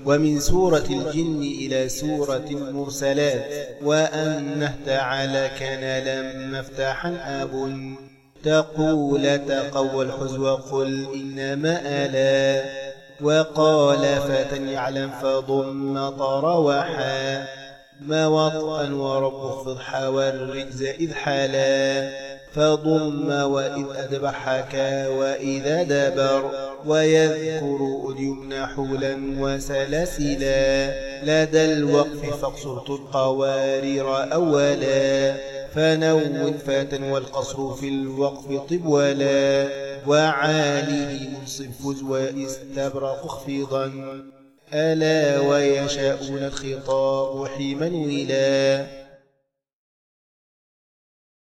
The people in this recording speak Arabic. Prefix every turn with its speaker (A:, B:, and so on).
A: ومن سورة الجن إلى سورة المرسلات. وأنه تعالى كان لما افتحا أب تقول تقوى الحزو وقل إنما ألا. وقال فتى يعلم فضم طروحا ما وطئا ورب اخفض حوى الرجز إذ حلا. فضم وإذ أدبر حكى وإذا دبر ويذكر اليمنى حولا وسلسلا. لدى الوقف فاقصرت القوارير أولا فنون فاتا والقصر في الوقف طبولا. وعاليه منصف فز واستبرق اخفضا ألا ويشاءون الخطاب حيما ولا.